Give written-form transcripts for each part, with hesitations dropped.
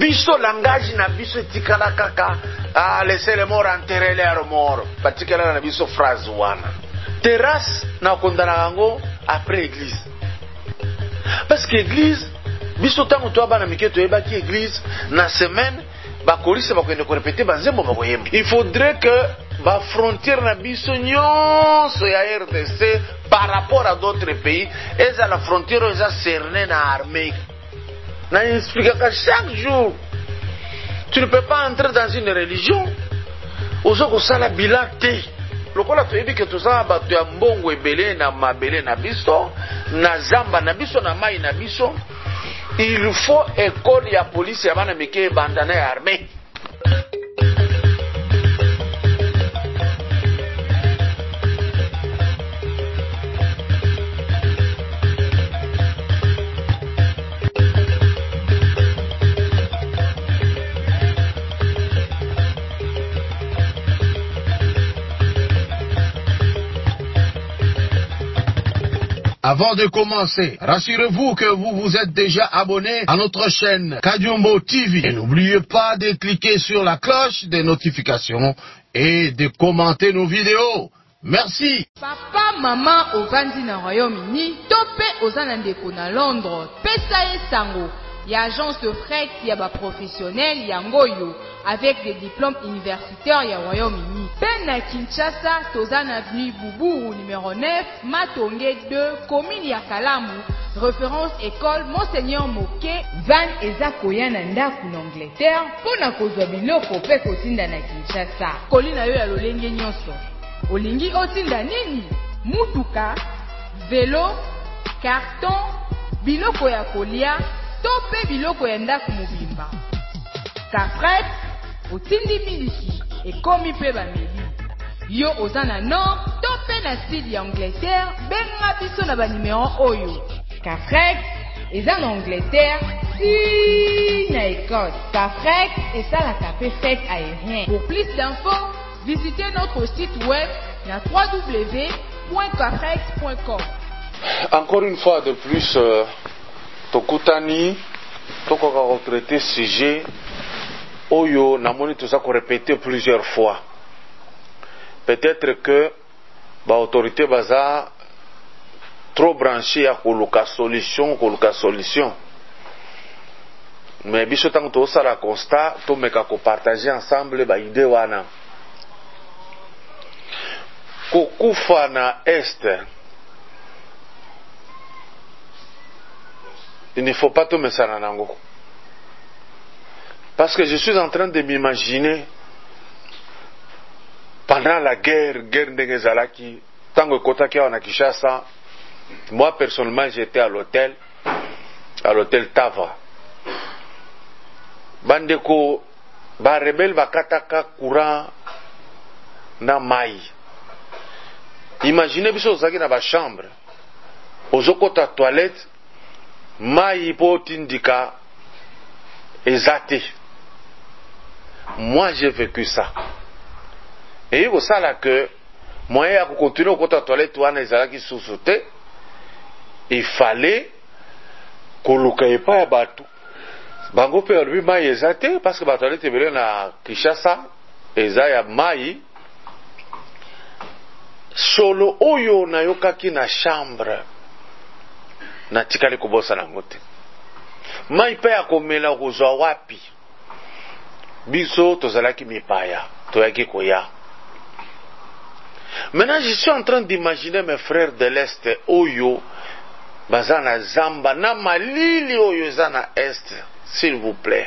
biso langage na biso etikala kaka laisser les morts enterrer leurs morts batikala na biso phrase wana terrasse na kondana yango après église parce que église biso tango to bana mike to ebaki église na semaine bakolise bakende ko répéter banzembo bakoyemba. Il faudrait que ba frontière na biso nyonso ya RDC par rapport à d'autres pays eza la frontière eza cernée na armée. Na explique que chaque jour tu ne peux pas entrer dans une religion ozoko sala bilate lokola toyebi ke tozala bato ya mbongo ebele na mabele na biso na zamba na biso na mai na biso. Il faut école ya police ya bana mike bandana ya armée. Avant de commencer, rassurez-vous que vous vous êtes déjà abonné à notre chaîne Kadiombo TV. Et n'oubliez pas de cliquer sur la cloche des notifications et de commenter nos vidéos. Merci. Papa, maman, ovandi na Royaume-Uni, topé aux andeko na Londres, pesa sango. Y a agence de fret, y a ba professionnel, y a ngoyo, avec des diplômes universitaires, y a Royaume-Uni. Ben na Kinshasa, Tozan avenue Boubou, numéro 9, Matonge 2, commune ya Kalamu, référence école Monseigneur Moké, Van Eza Koya na ndaku na Angleterre, pona kozwa biloko pe kotinda na Kinshasa. Kolina yo ya lolenge nyonso. Olingi otinda nini? Mutuka, vélo, carton, biloko ya kolia, tope biloko ya ndaku mobimba. Kafret, otindi miliki, ekomi pe bameli. Yo ozana nord, tope na sud ya Angleterre, benga biso na ba numéro oyo. Kafret, eza na Angleterre, si na Écosse. Kafret, eza la kapé fête aérien. Pour plus d'infos, visitez notre site web na www.kafret.com. Encore une fois de plus, tokutani tokoka retraité sujet oyo namoni toza ko répéter plusieurs fois. Peut-être que ba autorité baza trop branché à koluka solution. Mais biso tango to sala constat to meka ko partager ensemble ba idée wana. Kokufa na est. Il ne faut pas tout me sananango. Parce que je suis en train de m'imaginer pendant la guerre Ndengezalaki, tango kotaki na Kinshasa, moi personnellement j'étais à l'hôtel Tava. Bandeko ba rebelle bakataka courant na mai. Imaginez biso ozaki na ba chambre. Ozokota toilette mai po tindika ezate. Moi j'ai vécu ça. Et il ça là que moyen à continuer au côté toilette wana ezalaki sous-sauté. Il fallait koluka epa ya batu. Bango pe olobi mai ezate parce que ba toilette ebele na Kinshasa eza ya mai. Solo oyo na yokaki na chambre na tikali kobosa na ngote. Mai pe ya komela kozwa wapi? Biso tozalaki mipaya, toyaki koya. Maintenant je suis en train d'imaginer mes frères de l'Est oyo bazana zamba na malili oyo zana est, s'il vous plaît.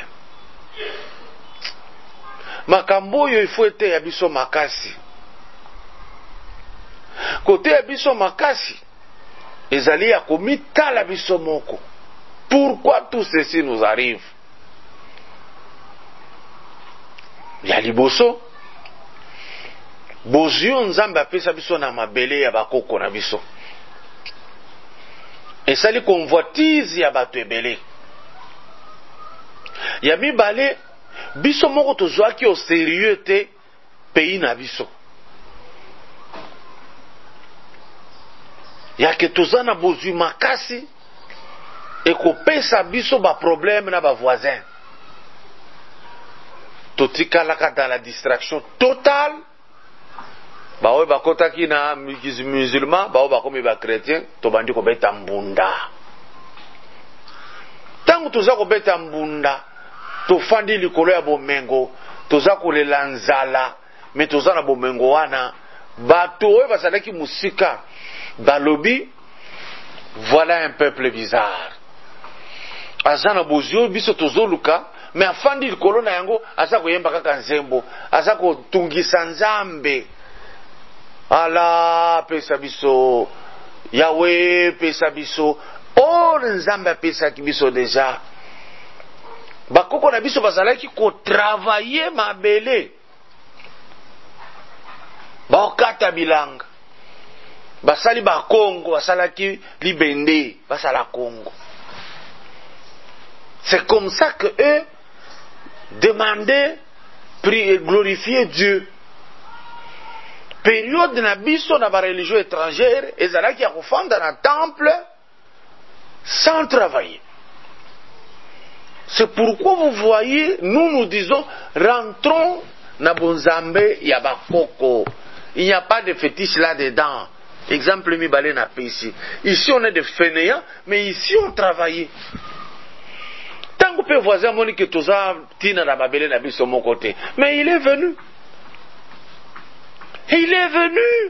Makambo oyo il faut ete ya biso makasi. Côté ya biso makasi ezali ya komitala biso moko. Pourquoi tout ceci nous arrive? Ya liboso bozio nzambe apesa biso na mabele ya bakoko na biso. Esali convoitise ya bato ebele. Ya mibale biso moko tozwaki au sérieux te pays na biso. Ya ke tozana bozwi makasi ekopesa biso ba problème na ba voisin. totikalaka dans la distraction totale. Baoye bakotaki na musulman, baoye bakomi ba chrétien, tobandi kobeta mbunda. Tangu toza kobeta mbunda, tofandi likolo ya bomengo, toza kolela nzala, mais toza na bomengo wana, bato oyo basalaki musika, balobi, voilà un peuple bizarre. Azana bozio biso tozoluka, mais afandi likolo na yango, aza koyemba kaka nzembo, aza kotungisa nzambe. Ala pesa biso, Yahweh pesa biso, oh nzambe pesa ki biso deja. Bakoko na biso bazalaki ko travailler mabele. Bakata bilanga. Basali ba Congo, basalaki libende, basala Congo. C'est comme ça que eux demandaient, prier, glorifier Dieu. Période na biso na ba religion étrangère, ezalaki ya kofanda na temple sans travailler. C'est pourquoi vous voyez, nous disons, rentrons na bonzambe ya bakoko. Il n'y a pas de fétiche là-dedans. Exemple mibale na pesi. Ici on est des fainéants, mais ici on travaille. Tant que peut voisin moni que toza tina na babele na biso mon côté. Mais il est venu. Il est venu.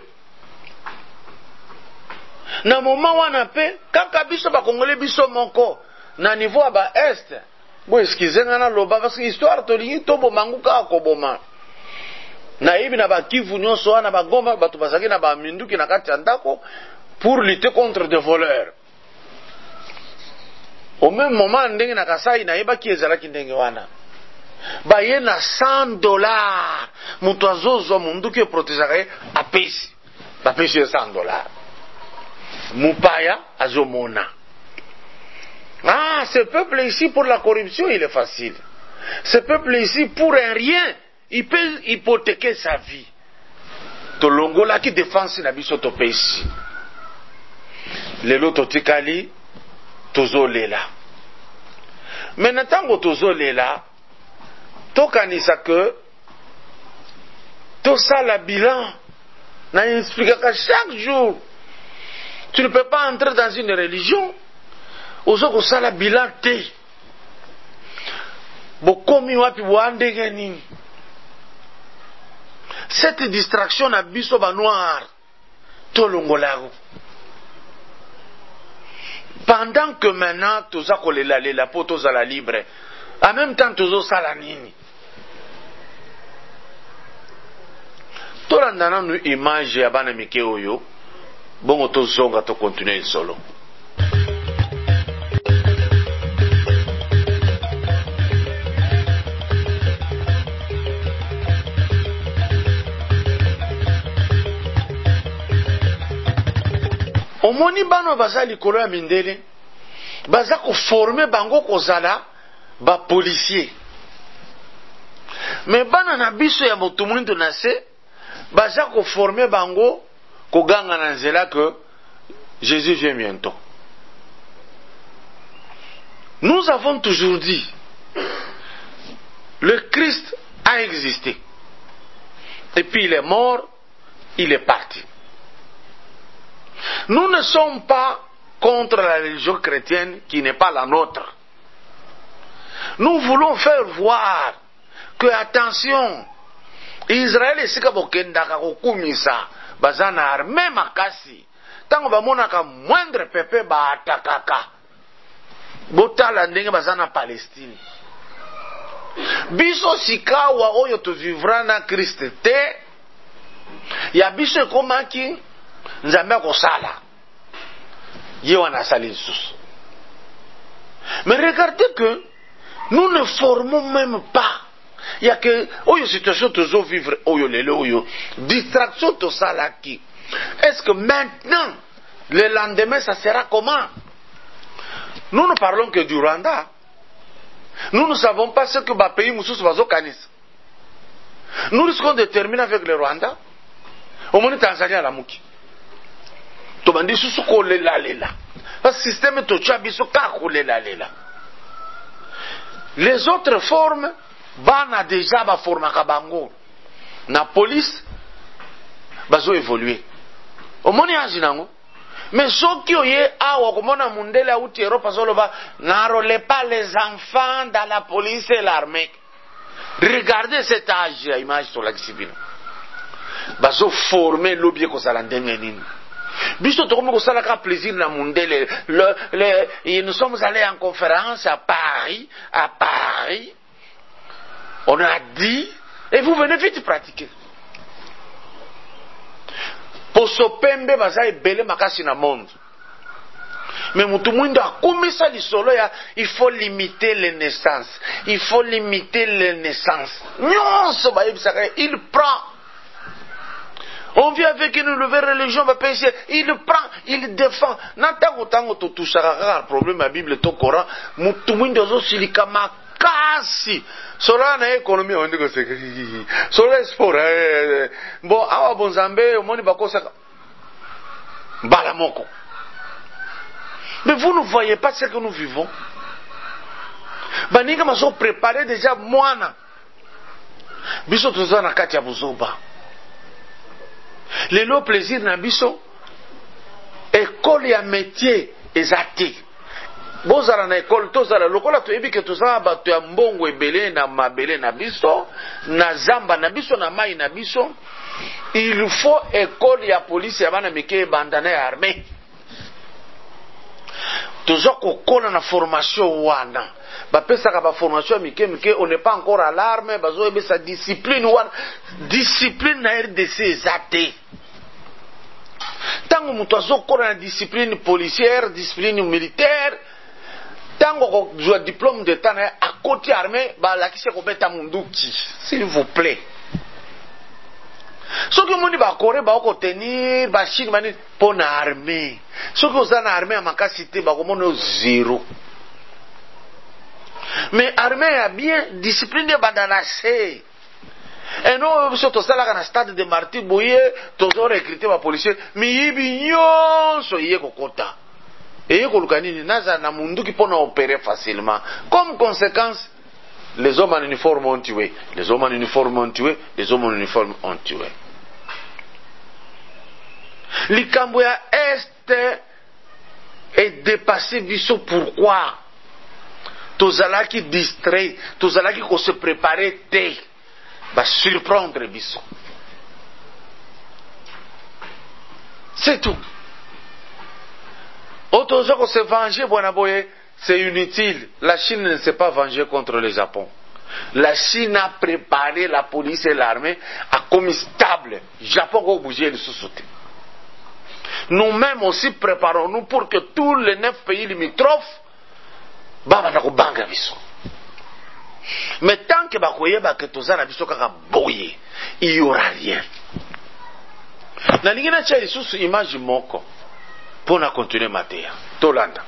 Na moment wana pe, kaka biso ba kongole biso moko na niveau ba est. Bo excusez ngana loba parce que histoire to lingi to bo manguka ko boma. Na ibi na ba Kivu nyonso wana ba Goma bato bazaki na ba minduki na kati ya ndako pour lutter contre des voleurs. Au même moment ndenge na Kasai na yeba ki ezalaki ndenge wana. Ba ye na $100 mutu azozo munduki protezaka apesi. Ba pesi $100. Mupaya azomona. Ah, ce peuple ici pour la corruption, il est facile. Ce peuple ici pour un rien, il peut hypothéquer sa vie. Tolongola qui défense na biso to pesi. Lelo totikali tozolela. Maintenant tango tozolela, tokanisa que tout ça la bilan na explique que chaque jour tu ne peux pas entrer dans une religion ozoko sala bilan te bokomi wapi boandenge nini. Cette distraction na biso ba noir tolongolago. Pendant que maintenant toza kolela lela po toza la libre, en même temps tozo sala nini. Tolanda na nu image ya bana mike oyo bongo tozonga to continuer solo. Omoni bano baza likolo ya mindele baza ko former bango kozala ba policier. Mais bana na biso ya motumunindo na se baza ko former bango koganga na nzela que Jésus vient bientôt. Nous avons toujours dit le Christ a existé. Et puis il est mort, il est parti. Nous ne sommes pas contre la religion chrétienne qui n'est pas la nôtre. Nous voulons faire voir que, attention, Israël est sika bokendaka kokumisa bazana armée makasi. Tango bamonaka moindre pepe ba atakaka. Botala ndenge bazana Palestine. Biso sikawa oyo to vivra na Christ te. Ya biso ekomaki nzambe akosala. Ye wana sali lisusu. Mais regardez que nous ne formons même pas. Il y a que oyo situation tozo vivre oyo lelo oyo distraction to salaki. Est-ce que maintenant le lendemain ça sera comment? Nous ne parlons que du Rwanda. Nous ne savons pas ce que ba pays mususu bazo kanisa. Nous risquons de terminer avec le Rwanda. Au moins Tanzania la muki. Tobandi susu ko lela lela. Le système to chabiso ka ko lela lela. Les autres formes bana déjà baformaka bango na police bazo évoluer omoni agi nango. Mais soki oye awa komona mundele auti Europe azoloba n'enrôlez pas les enfants dans la police et l'armée. Regardez cet âge, image sur la discipline. Bazo former lobby ko sala ndenge nini. Biso to comme ko sala ka plaisir na mundele. Nous sommes allés en conférence à Paris. On a dit et vous venez vite pratiquer. Posopembe baza ebele makasi na monde. Mais mutu mwinda akumisa lisolo ya il faut limiter les naissances. Il faut limiter les naissances. Nyonso ba yebisaka il prend. On vient avec une nouvelle religion va pécher, il prend, il défend. Nantango tango to touchaka problème la Bible to Coran, mutu mwinda zo silika makasi. Sola na économie on dit que c'est sola sport bon awa bonzambe omoni bakosa balamoko. Mais vous ne voyez pas ce que nous vivons. Baninga maso préparé déjà moana biso toza na kati ya buzoba lelo plaisir na biso école ya métier ezate. Bozala na école tozala lokola toyebi ke tozala bato ya mbongo ebele na mabele na biso na zamba na biso na mai na biso. Il faut école ya police ya bana mike bandana ya armée. Tozo kokola na formation wana bapesaka ba formation mike on n'est pas encore à l'arme bazo ebesa discipline wana discipline na RDC ezate. Tango mutu azokola na discipline policière discipline militaire tango ko jwa diplôme d'état na a côté armée ba lakise ko beta munduki s'il vous plaît. Soki moni ba Corée ba ko tenir ba Chine mani pour na armée. Soki ozana armée ya makasi te ba ko mono zéro. Mais armée a bien discipline bandana c'est. Et non surtout ça là na stade de Martyr Boye tozo recruter ba policier mi yibi nyonso yé kokota. Et Kolukanini naza na munduki pona opérer facilement. Comme conséquence, les hommes en uniforme ont tué. Les hommes en uniforme ont tué. Les hommes en uniforme ont tué. Likambo ya Est est dépassé biso pourquoi? Tozalaki distrait, tozalaki ko se préparer te. Va surprendre biso. C'est tout. Autozo se venger, c'est inutile. La Chine ne s'est pas vengée contre le Japon. La Chine a préparé la police et l'armée à comme stable. Japon va bouger le sous-sauté. Nous-mêmes aussi préparons-nous pour que tous les 9 pays limitrophes banga biso. Mais tant que bakoyeba que tozana biso kaka boye, il y aura rien. Na lingina cha lisusu image moko. Pour na continuer Matéa. Tolanda.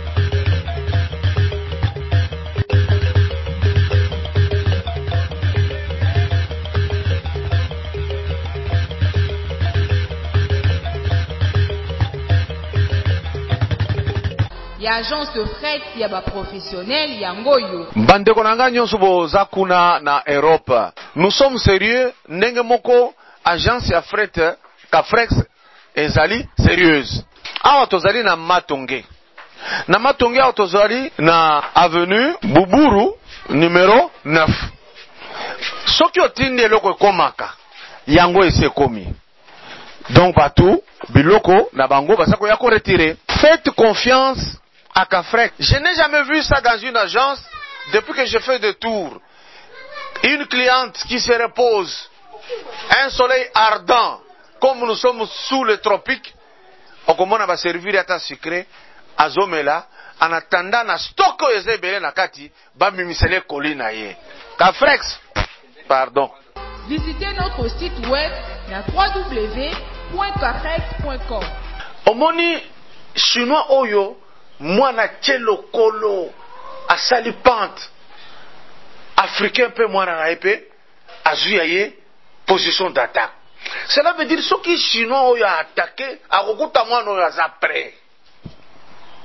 Ya agence de fret ya ba professionnel yangoyo. Bandeko nanga nyonso boza kuna na Europe. Nous sommes sérieux ndenge moko agence ya fret ka Frex ezali sérieuse. Awa tozali na Matonge. Na Matonge awa tozali na avenue Buburu numéro 9. Soki otindi eloko ekomaka yango esi ekomi. Donc partout biloko na bango basako ya ko retirer. Faites confiance à Cafrec. Je n'ai jamais vu ça dans une agence depuis que je fais des tours. Une cliente qui se repose, un soleil ardent, comme nous sommes sous les tropiques, on commence à servir à ta sucré, à Zomela, en attendant na stock ezebele na kati, ba mimisele kolina ye. Cafrex, pardon. Visitez notre site web na www.cafrex.com. Omoni chinois oyo mwana tchelo kolo asali pente africain pe mwana na epe azuya ye position d'attaque. Cela veut dire ceux qui chinois oyo a attaqué a kokuta mwana oyo aza prêt.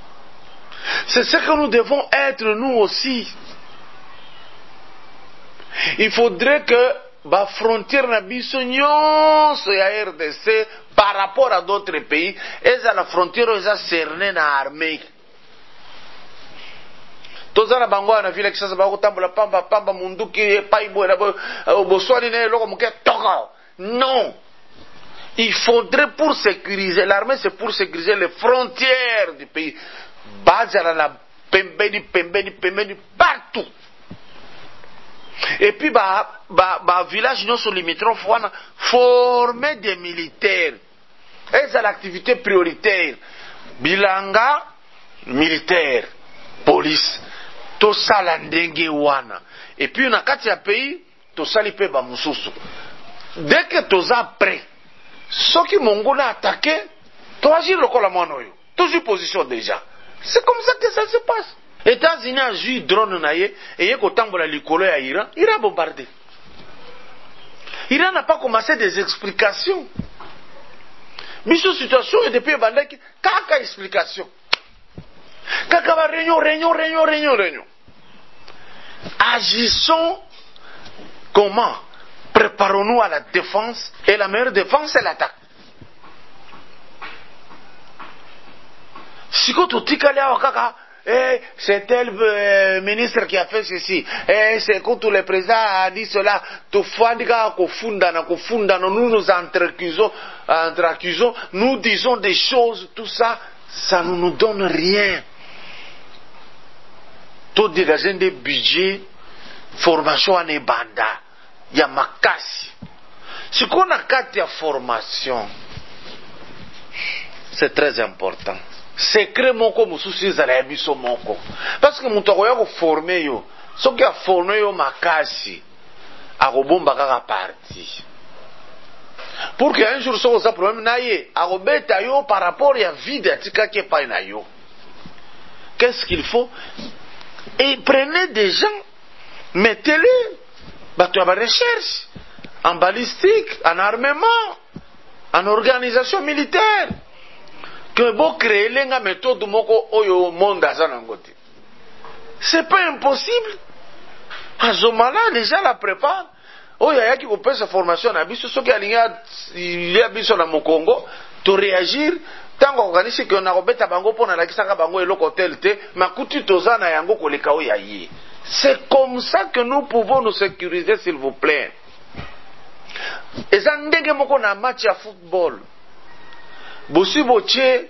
C'est ce que nous devons être nous aussi. Il faudrait que la frontière na biso nyonso ya RDC par rapport à d'autres pays, eza la frontière eza cernée na armée. Tozana bango na vile kisasa bako tambola pamba munduki paibo na boswani na loko muke toka. Non. Il faudrait pour sécuriser l'armée, c'est pour sécuriser les frontières du pays. Bazala na pembeni partout. Et puis village non sur limitrophe former des militaires. Et c'est l'activité prioritaire. Bilanga militaire, police. To sala ndenge wana. Et puis na kati ya pays to sali pe ba mususu. Dès que toza prêt, ceux qui mongo na attaqué, to agir lokola mwana oyo. Toujours position déjà. C'est comme ça que ça se passe. États-Unis a joué drone na ye et yeko tambola likolo ya Iran, Iran bombardé. Iran n'a pas commencé des explications. Biso situation et depuis bandaki kaka explication. Kaka va réunion. Agissons comment? Préparons-nous à la défense et la meilleure défense c'est l'attaque. Si quand tu tikale à kaka c'est tel ministre qui a fait ceci. C'est quand le président a dit cela. Nous nous entre-accusons. Nous disons des choses. Tout ça, ça ne nous donne rien. Tout dégager des budgets, formation en ebanda. Il y a makasi. Ce qu'on a quatre formation, c'est très important. Secret moko mususu ezala ya biso moko parce que mutu akoya koforme yo soki aforme yo makasi akobomba kaka parti pour que un jour soko za problème na ye akobeta yo par rapport ya vide atikaki epai na yo. Qu'est-ce qu'il faut? Et prenez des gens, mettez-les bato ya recherche en balistique, en armement, en organisation militaire. Que vous créez une méthode moko oyo monde azanangote. C'est pas impossible. À ce moment-là, les gens la préparent. Oyo yaki ko pesa formation na biso soki alinga il y a biso na Mokongo to réagir tango organiser que na robeta bango pona la kisaka bango eloko tel te makuti tozana yango koleka oya yi. C'est comme ça que nous pouvons nous sécuriser, s'il vous plaît. Ezandenge moko na match ya football. Bossi Botier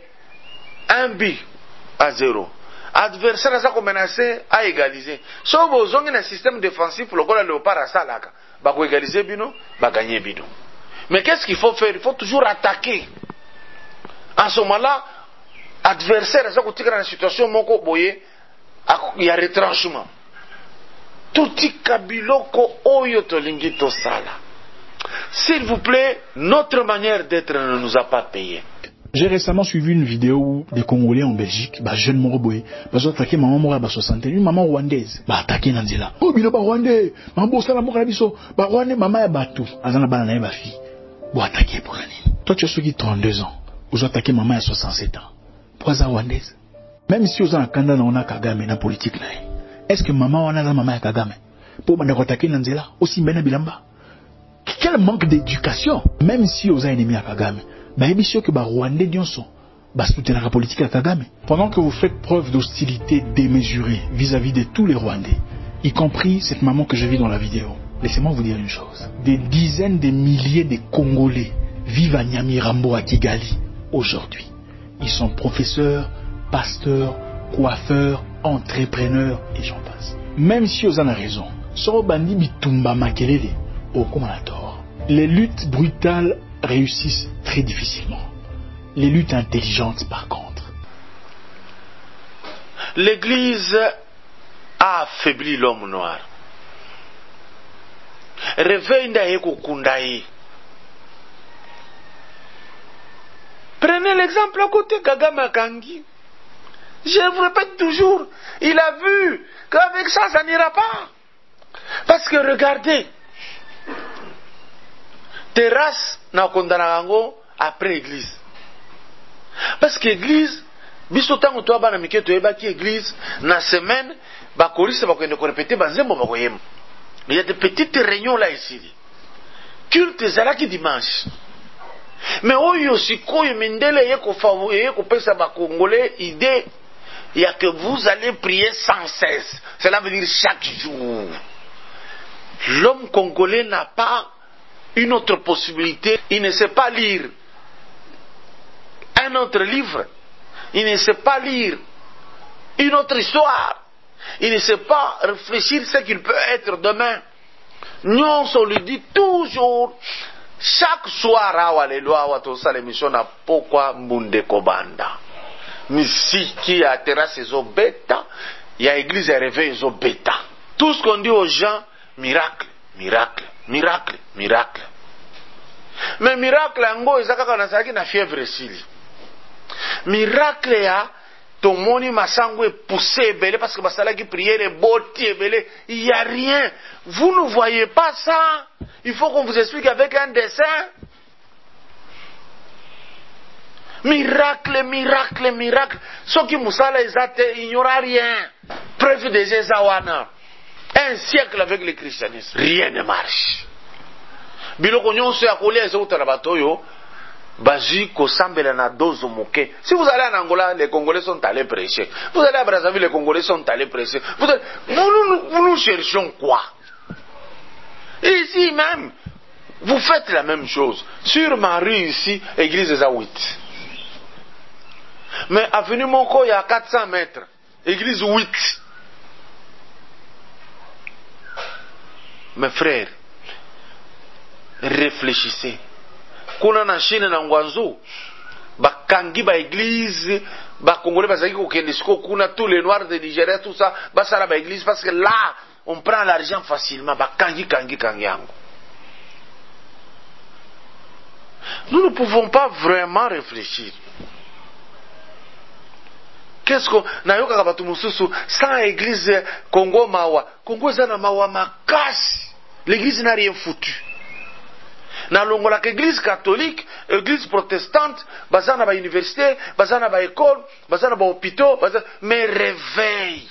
1-0. Adversaire a menacé à égaliser. Si vous avez un système défensif, le léopard a ça là. Bah égaliser bino, bah gagner bino. Mais qu'est-ce qu'il faut faire? Il faut toujours attaquer. En ce moment-là, adversaire a dans une situation moko boye, il y a retranchement. Tout kabiloko oyo to lingi to sala. S'il vous plaît, notre manière d'être ne nous a pas payé. J'ai récemment suivi une vidéo où des Congolais en Belgique, jeune Moroboé, ont attaqué maman mora ba 60 une maman rwandaise, attaqué Nanzela. Oh bino ba rwandais, maman sala moko na biso, ba rwandais maman ya batu, azana bana na ba fille. Bo attaquer pour l'année. Toi tu as ceux qui 32 ans, vous attaqué maman à 67 ans. Pourquoi ça rwandaise? Même si vous avez un candidat on a Kagame na politique là. Est-ce que maman on a la maman ya Kagame? Pour banda attaquer Nanzela aussi Mbena Bilamba. Quel manque d'éducation, même si vous avez ennemi à Kagame. Que Rwandais soutiennent la politique à Kagame. Pendant que vous faites preuve d'hostilité démesurée vis-à-vis de tous les Rwandais, y compris cette maman que je vis dans la vidéo, laissez-moi vous dire une chose. Des dizaines de milliers de Congolais vivent à Nyamirambo, à Kigali, aujourd'hui. Ils sont professeurs, pasteurs, coiffeurs, entrepreneurs, et j'en passe. Même si vous en avez raison, Sorobandi Bitumba Makelele, au Komanator, les luttes brutales réussissent très difficilement. Les luttes intelligentes, par contre. L'Église a affaibli l'homme noir. Réveille Ndaeko Kundaï. Prenez l'exemple à côté Kagame Kangi. Je vous répète toujours, il a vu qu'avec ça, ça n'ira pas. Parce que regardez, terrasse na kondanango après église. Parce que église, biso tango to bana mike to eba ki église na semaine ba korisa ba ko répéter ba nzembo ba koyem. Mais il y a des petites réunions là ici. Culte zalaki dimanche. Mais oyo sikoyo mindele yeko favouer yeko pesa ba Congolais idée. Il y a que vous allez prier sans cesse. Cela veut dire chaque jour. L'homme congolais n'a pas une autre possibilité. Il ne sait pas lire un autre livre. Il ne sait pas lire une autre histoire. Il ne sait pas réfléchir ce qu'il peut être demain. Nous, on lui dit toujours, chaque soir, à l'émission, na pourquoi Mbunde Kobanda. Misiki ya terrasse ezo beta, ya église ya réveil ezo beta. Tout ce qu'on dit aux gens, miracle, miracle, miracle, miracle. Mais miracle yango ezaka na saki na fièvre sili. Miracle ya tomoni masango est poussé belé parce que basala qui prière est botti belé, il y a rien. Vous ne voyez pas ça. Il faut qu'on vous explique avec un dessin. Miracle, miracle, miracle. Ce qui Moussala il n'y aura rien. Preuve des Ezawana. Un siècle avec le christianisme. Rien ne marche. Biloko nyonso ya kolia ezauta na batoyo. Baji kosambela na dozo moke. Si vous allez en Angola, les Congolais sont allés prêcher. Vous allez à Brazzaville, les Congolais sont allés prêcher. Nous cherchons quoi? Ici même, vous faites la même chose. Sur ma rue ici, église des Awit. Mais avenue Moko, il y a 400 mètres. Église 8. Mes frères, réfléchissez. Kuna na Chine na Ngwanzo, bakangi ba église, ba Congolais bazaki ko kendisiko kuna tous les noirs de Nigeria tout ça, ba sala ba église parce que là on prend l'argent facilement, bakangi kangi yango. Nous ne pouvons pas vraiment réfléchir. Qu'est-ce qu'on nayoka kabatu mususu sans église Congo mawa. Congo zana mawa makasi. L'église n'a rien foutu. Na longola l'église catholique, église protestante, bazana ba université, bazana ba école, bazana ba hôpitaux, mais réveil.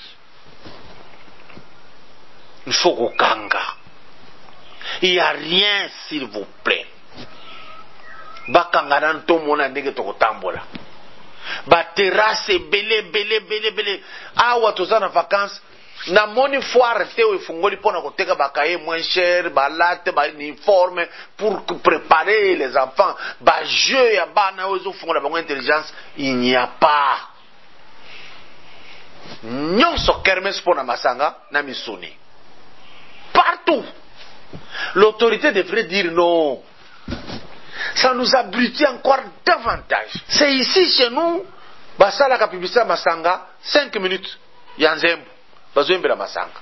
Il faut qu'on kanga. Il n'y a rien s'il vous plaît. Bakanga nanto mona ndenge tokotambola. Ba terrasse belé. Awa tozana vacances. Na moni foire teo ifungoli pona koteka bakaye moins cher, ba latte, ba uniforme pour préparer les enfants. Ba jeu ya bana ozo fungola bango intelligence, il n'y a pas. Nyonso kermes pona masanga na misuni. Partout. L'autorité devrait dire non. Ça nous abrutit encore davantage. C'est ici chez nous, basala ka publicité masanga 5 minutes yanzembo. Bazoembela masanga.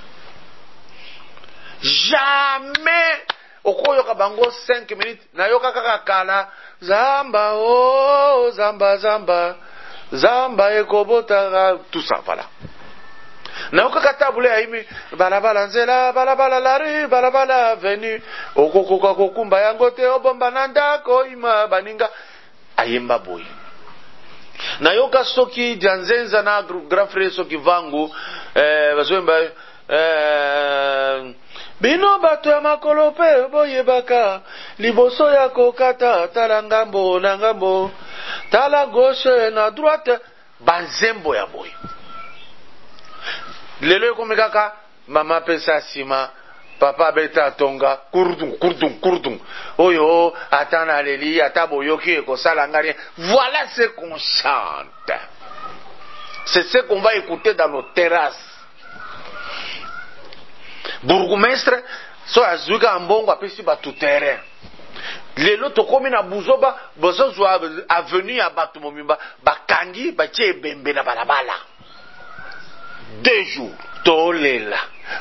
Jamais okoyoka bango 5 minutes na yoka kaka kala zamba oh zamba zamba zamba ekobota tout ça voilà. Na yoka katabule aimi balabala nzela balabala la rue balabala avenue okokoka kokumba yango te obomba nanda ko ima baninga ayemba boy. Na yoka soki janzenza na grand frère soki vangu bazwemba bino bato ya makolo pe boyebaka liboso ya kokata tala ngambo na ngambo tala gauche na droite banzembo ya boy. Lelo komekaka mama pesa sima papa beta tonga kurdung oyo atana leli ataboyoki ko sala ngari. Voilà ce qu'on chante. C'est ce qu'on va écouter dans nos terrasses. Bourgmestre so azuka ambongo apesi ba tout terrain. Lelo tokomi na buzoba bozo avenue ya batu momimba bakangi batie bembe na balabala. 2 jours tolela.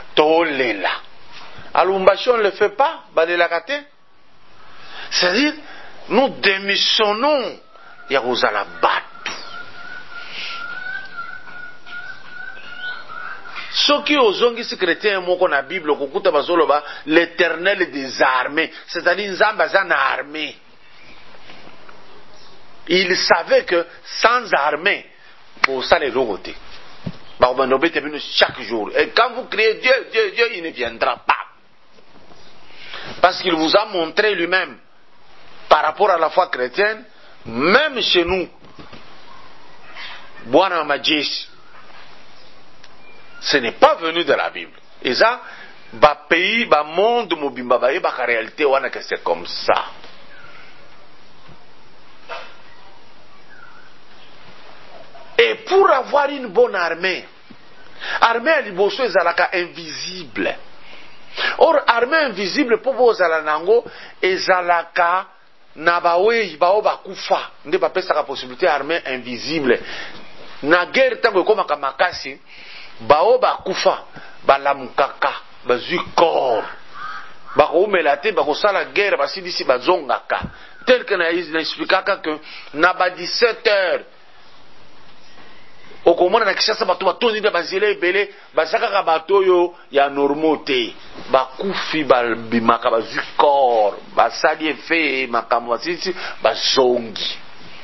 Alumbashi on ne le fait pas, Badelakate. C'est-à-dire, nous démissionnons Yaruzala Batu. Ce qui aux ongis chrétiens, moi qu'on a Bible, qu'on a l'Éternel des armées, c'est-à-dire Zambazan armée. Il savait que sans armée, pour ça les rogotés. Chaque jour. Et quand vous criez Dieu, il ne viendra pas. Parce qu'il vous a montré lui-même, par rapport à la foi chrétienne, même chez nous, Bwana Majeshi, ce n'est pas venu de la Bible. Et ça, pays, monde, mobimba, la réalité, c'est comme ça. Et pour avoir une bonne armée à liboso ezalaka invisible. Or, armée invisible, pour vous nango ezalaka na bawei bao bakufa. Nde bapesa ka possibilité armée invisible. Na guerre tango ekomaka makasi, bao bakufa, balamukaka, bazui corps. Bakoumela te, bakosala guerre, basidisi bazongaka. Tel que na expliquaka que na ba 17 heures, okomona na Kinshasa bato batondi na bazile ebele basakaka bato oyo ya normote bakufi babimaka bazwi corps basali efe makambo basisi bazongi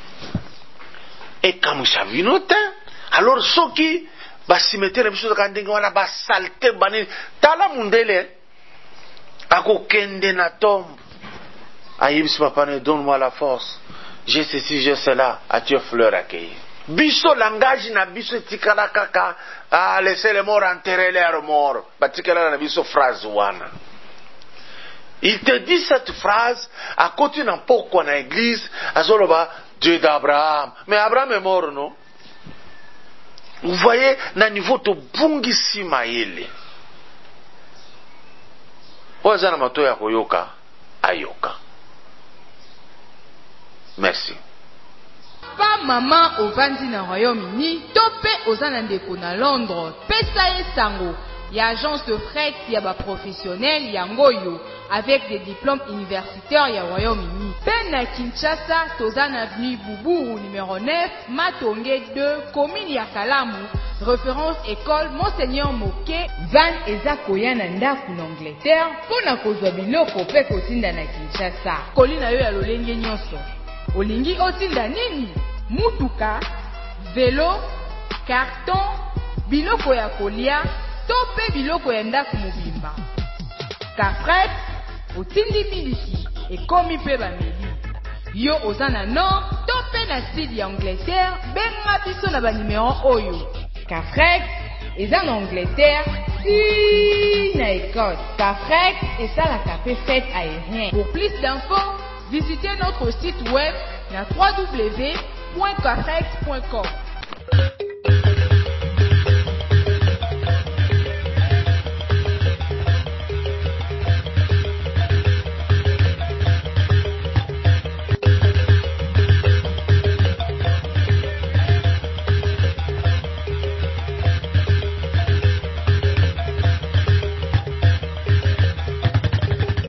ekamusha vino te. Alors soki basimetere biso ka ndenge wana basalte banini tala mundele akokende na tombe ayebisi papa ne donne-moi la force, j'ai ceci j'ai cela, as-tu fleur accueillie. Biso langage na biso etikala kaka laisser les morts enterrer leurs morts. Batikala na biso phrase wana. Il te dit cette phrase à côté d'un poko na église azoloba Dieu d'Abraham. Mais Abraham est mort, non? Vous voyez na niveau to bungisi maele. Oza na mato ya koyoka ayoka. Merci. Pa maman ovandi na Royaume-Uni, topé ozana ndeko na Londres, pesa ye sango, ya agence de fret ya ba professionnel ya ngoyo, avec des diplômes universitaires ya Royaume-Uni. Pe na Kinshasa, tozana avenue Boubou, numéro 9, Matonge 2, commune ya Kalamu, référence école Monseigneur Moke, van eza koya na ndaku na Angleterre, pona kozwa biloko pe kotinda na Kinshasa. Kolina yo ya lolenge nyonso. Olingi otinda nini? Mutuka, vélo, carton, biloko ya kolia, tope biloko ya ndaku mobimba. Kafret, otindi miliki, ekomi pe bameli. Yo ozana nord, tope na sud ya Angleterre, benga biso na ba numéro oyo. Kafret, eza na Angleterre, si na Écosse. Kafret, esalaka pe fête aérien. Pour plus d'infos, visitez notre site web na www.kafret.com.